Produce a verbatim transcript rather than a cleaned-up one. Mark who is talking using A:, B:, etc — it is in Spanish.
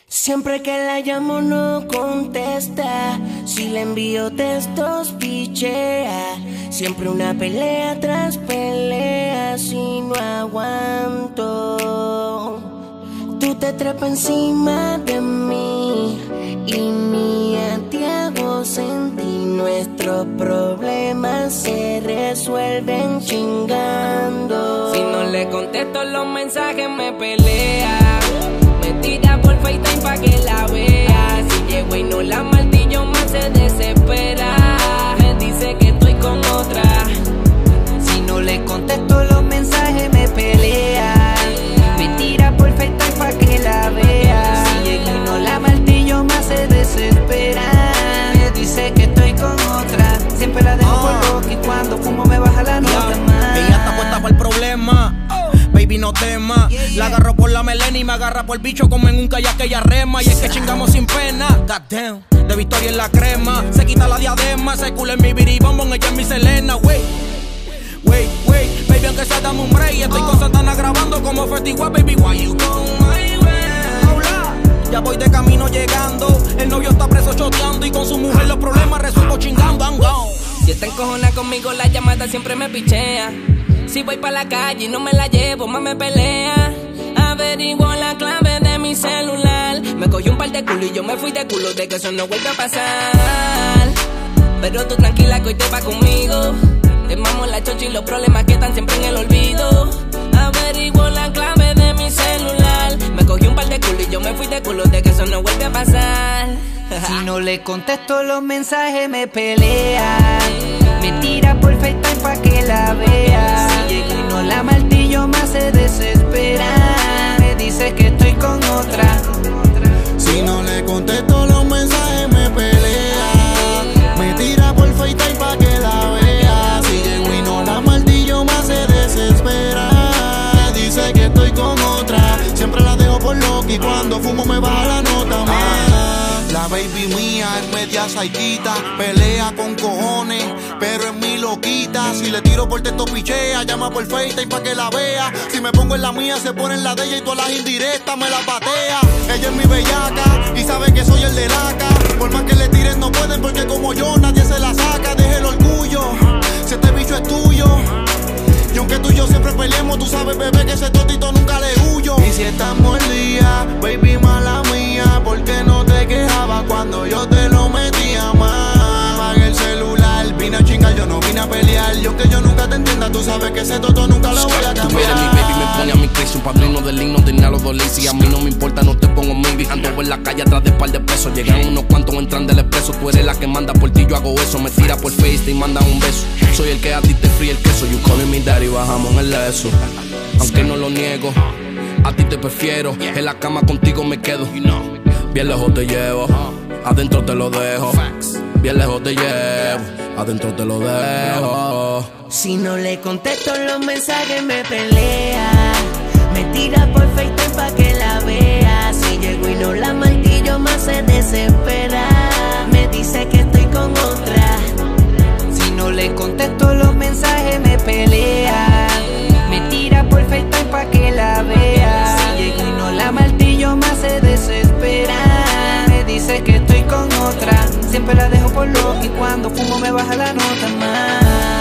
A: Siempre que la llamo no contesta, si le envío textos pichea. Siempre una pelea tras pelea, si no aguanto. Tú te trepas encima de mí y ni te hago sentir. Nuestros problemas se resuelven chingando.
B: Si no le contesto los mensajes me pelea. Me tira por FaceTime pa' que la vea. Si llego y no la martillo más se desespera. Me dice que estoy con otra.
C: Si no le contesto los mensajes me pelea. Me tira por FaceTime pa' que la vea. Si llego y no la martillo más se desespera. Me dice que estoy con otra. Siempre la dejo por loca y cuando fumo me baja la nota más.
D: Ella está puesta para el problema. Baby, no tema. Yeah, yeah. La agarro por la melena y me agarra por el bicho como en un kayak que ella rema. Y es que chingamos sin pena. Goddamn, de Victoria en la crema. Se quita la diadema, se culo en mi biribombón, ella es mi Selena. Wait, wait, wait. Baby, aunque sea dame un break. Estoy con Santana grabando como Festival. Baby, why you go my way? Hola. Ya voy de camino llegando. El novio está preso choteando. Y con su mujer los problemas resuelvo chingando. I'm gone.
B: Si está encojona conmigo la llamada siempre me pichea. Si voy pa' la calle y no me la llevo, más me pelea. Averiguo la clave de mi celular. Me cogió un par de culo y yo me fui de culo, de que eso no vuelve a pasar. Pero tú tranquila que hoy te va conmigo. Te mamo la chocha y los problemas que están siempre en el olvido. Averiguo la clave de mi celular. Me cogió un par de culo y yo me fui de culo, de que eso no vuelve a pasar.
C: Si no le contesto los mensajes me pelea. Me tira por FaceTime pa' que la vea. Si llego y no la martillo más se desespera. Me dice que estoy con otra.
E: Si no le contesto los mensajes me pelea. Me tira por FaceTime pa' que la vea. Si llego y no la martillo más se desespera. Me dice que estoy con otra. Siempre la dejo por loca y cuando fumo me baja la nota más. La baby mía es media saiquita, pelea con cojones, pero es mi loquita. Si le tiro por texto pichea, llama por FaceTime pa' que la vea. Si me pongo en la mía, se pone en la de ella y todas las indirectas me la patea. Ella es mi bellaca y sabe que soy el de laca. Por más que le tiren no pueden porque como yo nadie se la saca. Deje el orgullo, si este bicho es tuyo. Y aunque tú y yo siempre peleemos, tú sabes, bebé, que ese totito nunca le huyo. Y si estamos el día, baby, mala mía, ¿por qué no te quejabas cuando yo te lo metía mal? Apagué el celular, vine a chingar, yo no vine a pelear. Y aunque yo nunca te entienda, tú sabes que ese toto nunca lo voy a cambiar.
D: Tú eres mi baby, me pone a mi crisis, un padrino del himno de Nalo Dolencia. Y a mí no me importa, no te pongo maybe. Ando en la calle atrás de par de pesos. Llegan unos cuantos, entran del expreso. Tú eres la que manda por ti, yo hago eso. Me tira por Face y manda un beso. Soy el que a ti te fríe el queso. You calling me daddy, bajamos en el leso. Aunque no lo niego, a ti te prefiero. En la cama contigo me quedo. Bien lejos te llevo, adentro te lo dejo. Bien lejos te llevo, adentro te lo dejo.
A: Si no le contesto los mensajes me pelea. Me tira por FaceTime pa' que la vea. Si llego y no la martillo más se desespera. Me dice que estoy con otra.
C: Si no le contesto los mensajes me pelea. Me tira por FaceTime pa' que la vea. Si llego y no la martillo más se desespera. Me dice que estoy con otra. Siempre la dejo por loca y cuando fumo me baja la nota más.